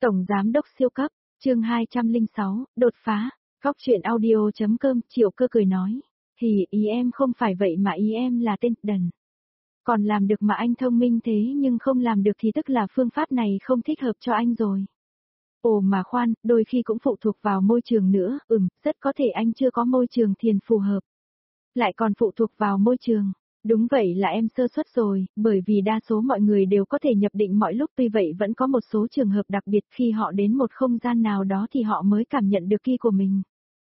Tổng Giám đốc siêu cấp, chương 206, đột phá, Góc truyện audio.com, Triệu Cơ cười nói. Thì ý em không phải vậy mà ý em là tên đần. Còn làm được mà anh thông minh thế nhưng không làm được thì tức là phương pháp này không thích hợp cho anh rồi. Ồ mà khoan, đôi khi cũng phụ thuộc vào môi trường nữa, rất có thể anh chưa có môi trường thiền phù hợp. Lại còn phụ thuộc vào môi trường. Đúng vậy là em sơ suất rồi, bởi vì đa số mọi người đều có thể nhập định mọi lúc, tuy vậy vẫn có một số trường hợp đặc biệt khi họ đến một không gian nào đó thì họ mới cảm nhận được ki của mình.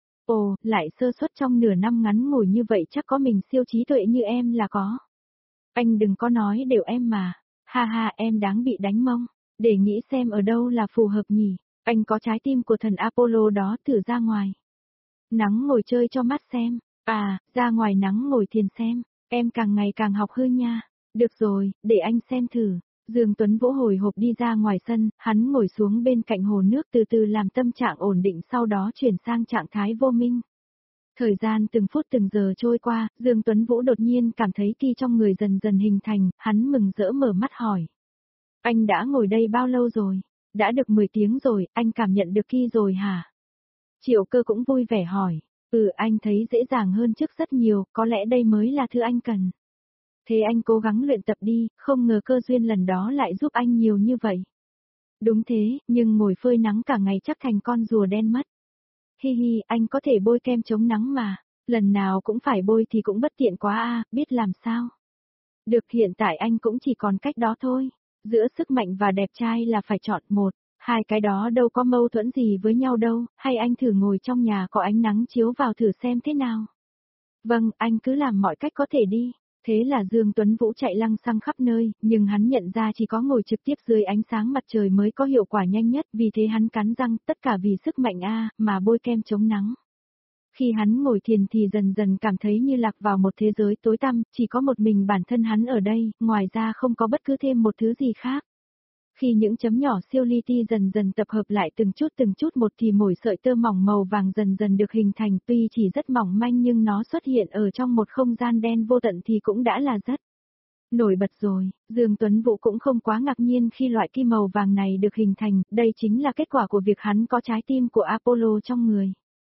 Ồ, lại sơ suất trong nửa năm ngắn ngủi như vậy chắc có mình siêu trí tuệ như em là có. Anh đừng có nói đều em mà, ha ha em đáng bị đánh mông, để nghĩ xem ở đâu là phù hợp nhỉ, anh có trái tim của thần Apollo đó, thử ra ngoài. Nắng ngồi chơi cho mắt xem, ra ngoài nắng ngồi thiền xem. Em càng ngày càng học hư nha. Được rồi, để anh xem thử. Dương Tuấn Vũ hồi hộp đi ra ngoài sân, hắn ngồi xuống bên cạnh hồ nước từ từ làm tâm trạng ổn định, sau đó chuyển sang trạng thái vô minh. Thời gian từng phút từng giờ trôi qua, Dương Tuấn Vũ đột nhiên cảm thấy ki trong người dần dần hình thành, hắn mừng rỡ mở mắt hỏi. Anh đã ngồi đây bao lâu rồi? Đã được 10 tiếng rồi, anh cảm nhận được ki rồi hả? Triệu Cơ cũng vui vẻ hỏi. Anh thấy dễ dàng hơn trước rất nhiều, có lẽ đây mới là thứ anh cần. Thế anh cố gắng luyện tập đi, không ngờ cơ duyên lần đó lại giúp anh nhiều như vậy. Đúng thế, nhưng ngồi phơi nắng cả ngày chắc thành con rùa đen mất. Hi hi, anh có thể bôi kem chống nắng mà, lần nào cũng phải bôi thì cũng bất tiện quá biết làm sao. Được, hiện tại anh cũng chỉ còn cách đó thôi, giữa sức mạnh và đẹp trai là phải chọn một. Hai cái đó đâu có mâu thuẫn gì với nhau đâu, hay anh thử ngồi trong nhà có ánh nắng chiếu vào thử xem thế nào. Vâng, anh cứ làm mọi cách có thể đi. Thế là Dương Tuấn Vũ chạy lăng xăng khắp nơi, nhưng hắn nhận ra chỉ có ngồi trực tiếp dưới ánh sáng mặt trời mới có hiệu quả nhanh nhất, vì thế hắn cắn răng, tất cả vì sức mạnh mà bôi kem chống nắng. Khi hắn ngồi thiền thì dần dần cảm thấy như lạc vào một thế giới tối tăm, chỉ có một mình bản thân hắn ở đây, ngoài ra không có bất cứ thêm một thứ gì khác. Khi những chấm nhỏ siêu li ti dần dần tập hợp lại từng chút một thì mỗi sợi tơ mỏng màu vàng dần dần được hình thành, tuy chỉ rất mỏng manh nhưng nó xuất hiện ở trong một không gian đen vô tận thì cũng đã là rất nổi bật rồi. Dương Tuấn Vũ cũng không quá ngạc nhiên khi loại ki màu vàng này được hình thành, đây chính là kết quả của việc hắn có trái tim của Apollo trong người.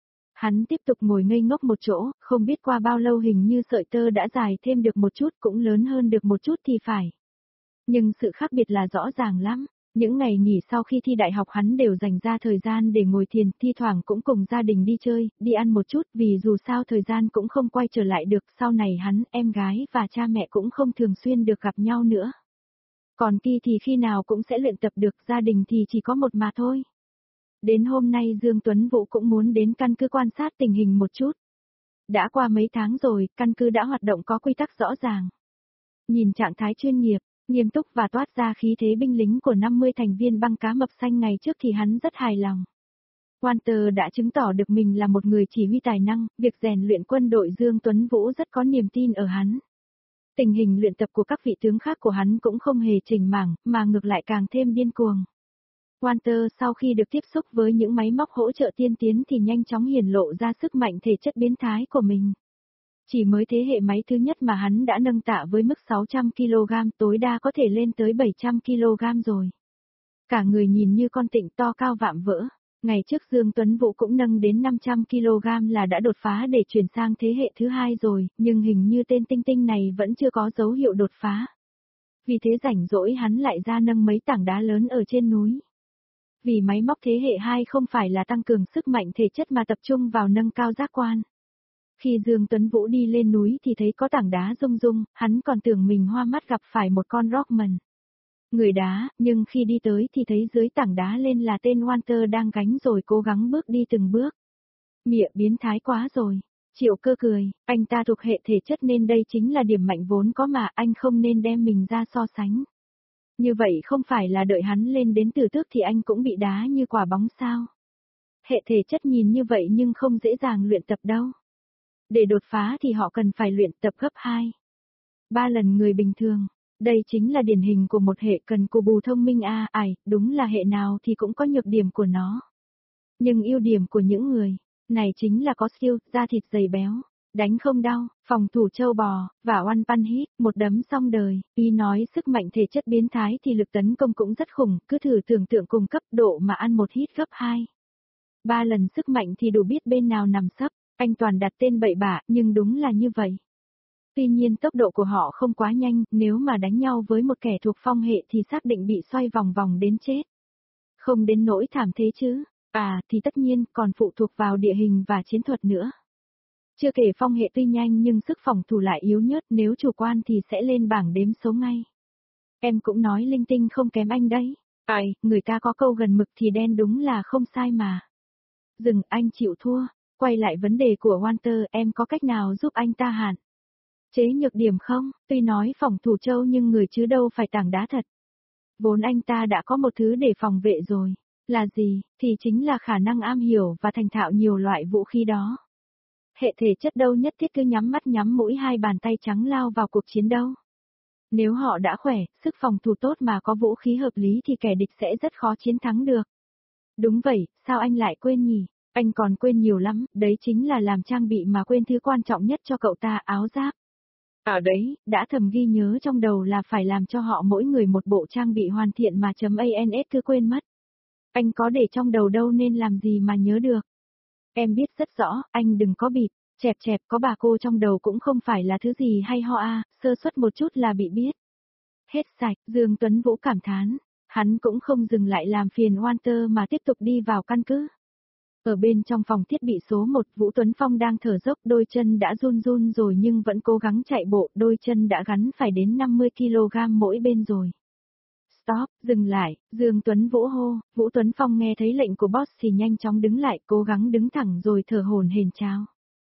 Hắn tiếp tục ngồi ngây ngốc một chỗ, không biết qua bao lâu hình như sợi tơ đã dài thêm được một chút, cũng lớn hơn được một chút thì phải. Nhưng sự khác biệt là rõ ràng lắm. Những ngày nghỉ sau khi thi đại học hắn đều dành ra thời gian để ngồi thiền, thi thoảng cũng cùng gia đình đi chơi, đi ăn một chút, vì dù sao thời gian cũng không quay trở lại được, sau này hắn, em gái và cha mẹ cũng không thường xuyên được gặp nhau nữa. Còn Ki thì khi nào cũng sẽ luyện tập được, gia đình thì chỉ có một mà thôi. Đến hôm nay Dương Tuấn Vũ cũng muốn đến căn cứ quan sát tình hình một chút. Đã qua mấy tháng rồi, căn cứ đã hoạt động có quy tắc rõ ràng. Nhìn trạng thái chuyên nghiệp, nghiêm túc và toát ra khí thế binh lính của 50 thành viên băng cá mập xanh ngày trước thì hắn rất hài lòng. Walter đã chứng tỏ được mình là một người chỉ huy tài năng, việc rèn luyện quân đội Dương Tuấn Vũ rất có niềm tin ở hắn. Tình hình luyện tập của các vị tướng khác của hắn cũng không hề chỉnh mảng, mà ngược lại càng thêm điên cuồng. Walter sau khi được tiếp xúc với những máy móc hỗ trợ tiên tiến thì nhanh chóng hiển lộ ra sức mạnh thể chất biến thái của mình. Chỉ mới thế hệ máy thứ nhất mà hắn đã nâng tạ với mức 600kg, tối đa có thể lên tới 700kg rồi. Cả người nhìn như con tịnh to cao vạm vỡ. Ngày trước Dương Tuấn Vũ cũng nâng đến 500kg là đã đột phá để chuyển sang thế hệ thứ hai rồi, nhưng hình như tên tinh tinh này vẫn chưa có dấu hiệu đột phá. Vì thế rảnh rỗi hắn lại ra nâng mấy tảng đá lớn ở trên núi. Vì máy móc thế hệ 2 không phải là tăng cường sức mạnh thể chất mà tập trung vào nâng cao giác quan. Khi Dương Tuấn Vũ đi lên núi thì thấy có tảng đá rung rung, hắn còn tưởng mình hoa mắt gặp phải một con Rockman. Người đá, nhưng khi đi tới thì thấy dưới tảng đá lên là tên Walter đang gánh rồi cố gắng bước đi từng bước. Mịa biến thái quá rồi. Triệu Cơ cười, anh ta thuộc hệ thể chất nên đây chính là điểm mạnh vốn có mà anh không nên đem mình ra so sánh. Như vậy không phải là đợi hắn lên đến tử tước thì anh cũng bị đá như quả bóng sao. Hệ thể chất nhìn như vậy nhưng không dễ dàng luyện tập đâu. Để đột phá thì họ cần phải luyện tập gấp 2, 3 lần người bình thường. Đây chính là điển hình của một hệ cần cù bù thông minh đúng là hệ nào thì cũng có nhược điểm của nó. Nhưng ưu điểm của những người này chính là có siêu, da thịt dày béo. Đánh không đau, phòng thủ châu bò, và One Punch hit, một đấm xong đời, y nói sức mạnh thể chất biến thái thì lực tấn công cũng rất khủng, cứ thử tưởng tượng cùng cấp độ mà ăn một hit gấp 2. 3 lần sức mạnh thì đủ biết bên nào nằm sấp, anh toàn đặt tên bậy bạ, nhưng đúng là như vậy. Tuy nhiên tốc độ của họ không quá nhanh, nếu mà đánh nhau với một kẻ thuộc phong hệ thì xác định bị xoay vòng vòng đến chết. Không đến nỗi thảm thế chứ, thì tất nhiên còn phụ thuộc vào địa hình và chiến thuật nữa. Chưa kể phong hệ tuy nhanh nhưng sức phòng thủ lại yếu nhớt, nếu chủ quan thì sẽ lên bảng đếm số ngay. Em cũng nói linh tinh không kém anh đấy. Người ta có câu gần mực thì đen đúng là không sai mà. Dừng, anh chịu thua. Quay lại vấn đề của Walter, em có cách nào giúp anh ta hạn chế nhược điểm không? Tuy nói phòng thủ châu nhưng người chứ đâu phải tảng đá thật. Vốn anh ta đã có một thứ để phòng vệ rồi. Là gì? Thì chính là khả năng am hiểu và thành thạo nhiều loại vũ khí đó. Hệ thể chất đâu nhất thiết cứ nhắm mắt nhắm mũi hai bàn tay trắng lao vào cuộc chiến đâu. Nếu họ đã khỏe, sức phòng thủ tốt mà có vũ khí hợp lý thì kẻ địch sẽ rất khó chiến thắng được. Đúng vậy, sao anh lại quên nhỉ? Anh còn quên nhiều lắm, đấy chính là làm trang bị mà quên thứ quan trọng nhất cho cậu ta, áo giáp. Ở đấy, đã thầm ghi nhớ trong đầu là phải làm cho họ mỗi người một bộ trang bị hoàn thiện mà .ans cứ quên mất. Anh có để trong đầu đâu nên làm gì mà nhớ được. Em biết rất rõ, anh đừng có bịp, chẹp có bà cô trong đầu cũng không phải là thứ gì hay ho sơ suất một chút là bị biết. Hết sạch, Dương Tuấn Vũ cảm thán, hắn cũng không dừng lại làm phiền Walter mà tiếp tục đi vào căn cứ. Ở bên trong phòng thiết bị số 1, Vũ Tuấn Phong đang thở dốc, đôi chân đã run run rồi nhưng vẫn cố gắng chạy bộ, đôi chân đã gắn phải đến 50 kg mỗi bên rồi. Stop, dừng lại, Dương Tuấn Vũ hô, Vũ Tuấn Phong nghe thấy lệnh của boss thì nhanh chóng đứng lại, cố gắng đứng thẳng rồi thở hổn hển chào.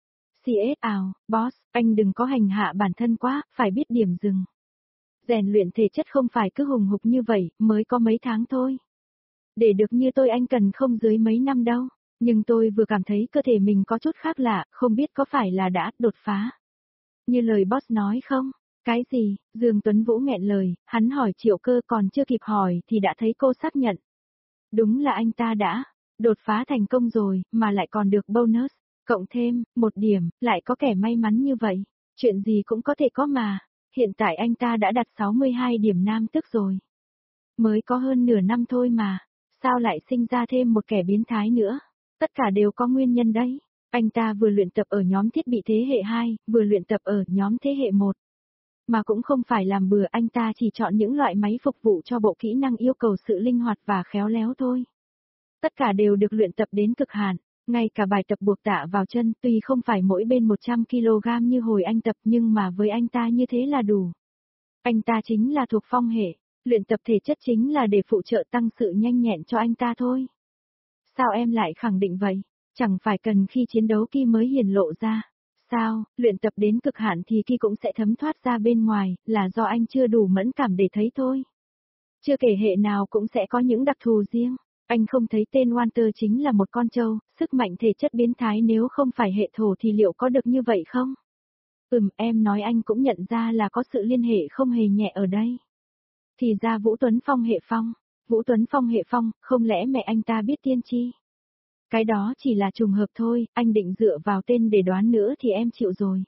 Boss, anh đừng có hành hạ bản thân quá, phải biết điểm dừng. Rèn luyện thể chất không phải cứ hùng hục như vậy, mới có mấy tháng thôi. Để được như tôi anh cần không dưới mấy năm đâu, nhưng tôi vừa cảm thấy cơ thể mình có chút khác lạ, không biết có phải là đã đột phá. Như lời boss nói không? Cái gì? Dương Tuấn Vũ nghẹn lời, hắn hỏi Triệu Cơ, còn chưa kịp hỏi thì đã thấy cô xác nhận. Đúng là anh ta đã đột phá thành công rồi, mà lại còn được bonus, cộng thêm 1 điểm, lại có kẻ may mắn như vậy. Chuyện gì cũng có thể có mà. Hiện tại anh ta đã đạt 62 điểm nam tức rồi. Mới có hơn nửa năm thôi mà, sao lại sinh ra thêm một kẻ biến thái nữa? Tất cả đều có nguyên nhân đấy. Anh ta vừa luyện tập ở nhóm thiết bị thế hệ 2, vừa luyện tập ở nhóm thế hệ 1. Mà cũng không phải làm bừa, anh ta chỉ chọn những loại máy phục vụ cho bộ kỹ năng yêu cầu sự linh hoạt và khéo léo thôi. Tất cả đều được luyện tập đến cực hạn, ngay cả bài tập buộc tạ vào chân tuy không phải mỗi bên 100 kg như hồi anh tập nhưng mà với anh ta như thế là đủ. Anh ta chính là thuộc phong hệ, luyện tập thể chất chính là để phụ trợ tăng sự nhanh nhẹn cho anh ta thôi. Sao em lại khẳng định vậy? Chẳng phải cần khi chiến đấu Ki mới hiển lộ ra. Sao, luyện tập đến cực hạn thì Ki cũng sẽ thấm thoát ra bên ngoài, là do anh chưa đủ mẫn cảm để thấy thôi. Chưa kể hệ nào cũng sẽ có những đặc thù riêng. Anh không thấy tên Walter chính là một con trâu, sức mạnh thể chất biến thái nếu không phải hệ thổ thì liệu có được như vậy không? Em nói anh cũng nhận ra là có sự liên hệ không hề nhẹ ở đây. Thì ra Vũ Tuấn Phong hệ phong. Vũ Tuấn Phong hệ phong, không lẽ mẹ anh ta biết tiên tri? Cái đó chỉ là trùng hợp thôi, anh định dựa vào tên để đoán nữa thì em chịu rồi.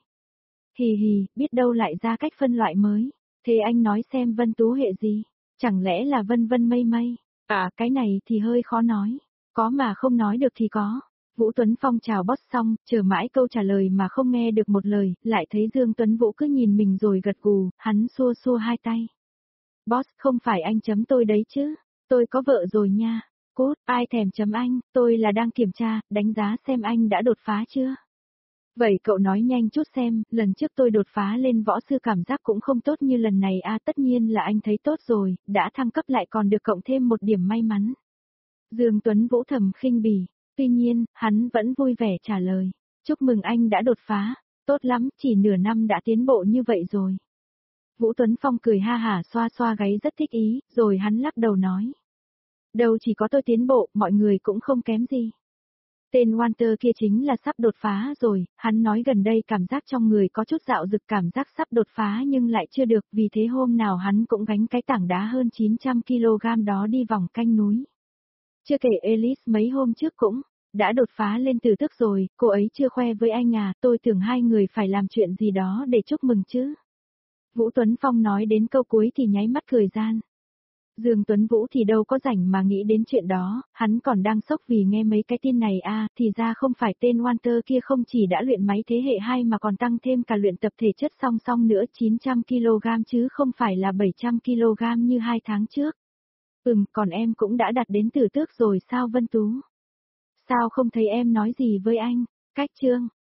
Hì, biết đâu lại ra cách phân loại mới. Thế anh nói xem Vân Tú hệ gì? Chẳng lẽ là Vân Vân Mây Mây? Cái này thì hơi khó nói. Có mà không nói được thì có. Vũ Tuấn Phong chào boss xong, chờ mãi câu trả lời mà không nghe được một lời, lại thấy Dương Tuấn Vũ cứ nhìn mình rồi gật gù, hắn xua xua hai tay. Boss, không phải anh chấm tôi đấy chứ? Tôi có vợ rồi nha. Cút, ai thèm chấm anh, tôi là đang kiểm tra, đánh giá xem anh đã đột phá chưa? Vậy cậu nói nhanh chút xem, lần trước tôi đột phá lên võ sư cảm giác cũng không tốt như lần này tất nhiên là anh thấy tốt rồi, đã thăng cấp lại còn được cộng thêm 1 điểm may mắn. Dương Tuấn Vũ thầm khinh bỉ, tuy nhiên, hắn vẫn vui vẻ trả lời, chúc mừng anh đã đột phá, tốt lắm, chỉ nửa năm đã tiến bộ như vậy rồi. Vũ Tuấn Phong cười ha hả xoa xoa gáy rất thích ý, rồi hắn lắc đầu nói. Đâu chỉ có tôi tiến bộ, mọi người cũng không kém gì. Tên Walter kia chính là sắp đột phá rồi, hắn nói gần đây cảm giác trong người có chút dạo dực, cảm giác sắp đột phá nhưng lại chưa được, vì thế hôm nào hắn cũng gánh cái tảng đá hơn 900 kg đó đi vòng canh núi. Chưa kể Elise mấy hôm trước cũng đã đột phá lên tử tước rồi, cô ấy chưa khoe với anh à, tôi tưởng hai người phải làm chuyện gì đó để chúc mừng chứ. Vũ Tuấn Phong nói đến câu cuối thì nháy mắt cười gian. Dương Tuấn Vũ thì đâu có rảnh mà nghĩ đến chuyện đó, hắn còn đang sốc vì nghe mấy cái tin này à, thì ra không phải tên Walter kia không chỉ đã luyện máy thế hệ 2 mà còn tăng thêm cả luyện tập thể chất song song nữa 900kg chứ không phải là 700kg như 2 tháng trước. Còn em cũng đã đạt đến tử tước rồi sao Vân Tú? Sao không thấy em nói gì với anh? Cách chương